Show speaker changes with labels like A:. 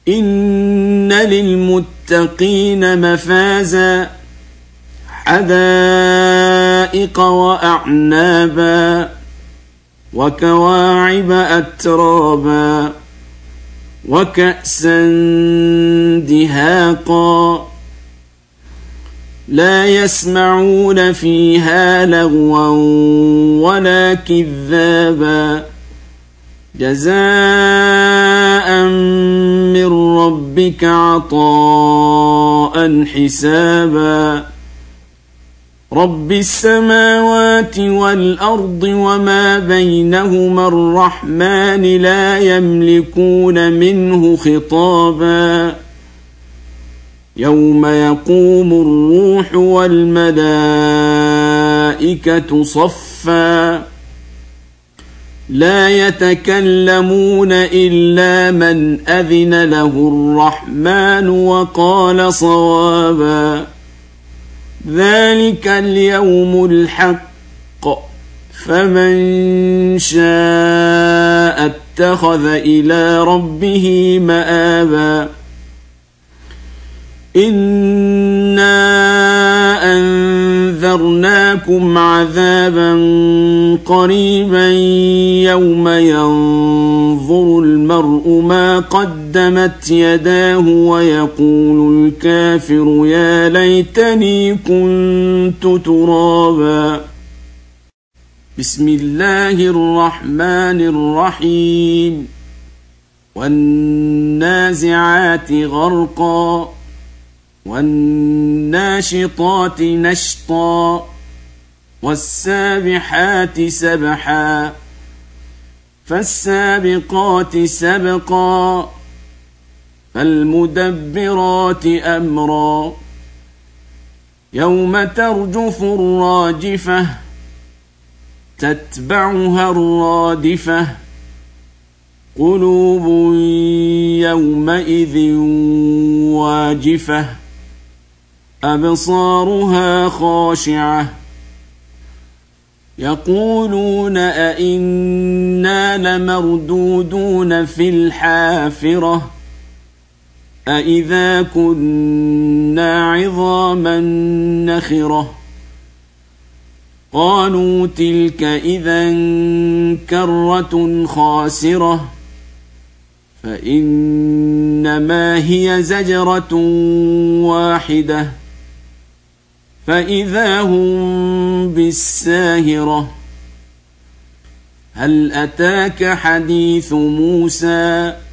A: إن للمتقين مفازا حدائق وأعنابا وكواعب أترابا وكأسا دهاقا لا يسمعون فيها لغوا ولا كذابا جزاء من ربك عطاء حسابا رب السماوات والأرض وما بينهما الرحمن لا يملكون منه خطابا يوم يقوم الروح والملائكة صفا لا يتكلمون إلا من أذن له الرحمن وقال صوابا ذلك اليوم الحق فمن شاء اتخذ إلى ربه مآبا إنا أنذرناكم عذابا قريبا يوم ينظر المرء ما قدمت يداه ويقول الكافر يا ليتني كنت ترابا بسم الله الرحمن الرحيم والنازعات غرقا والناشطات نشطا والسابحات سبحا فالسابقات سبقا فالمدبرات أمرا يوم ترجف الراجفة تتبعها الرادفة قلوب يومئذ واجفة أبصارها خاشعة يقولون أئنا لمردودون في الحافرة أئذا كنا عظاما نخرة قالوا تلك إذا كرة خاسرة فإنما هي زجرة واحدة فإذا هم بالساهرة هل أتاك حديث موسى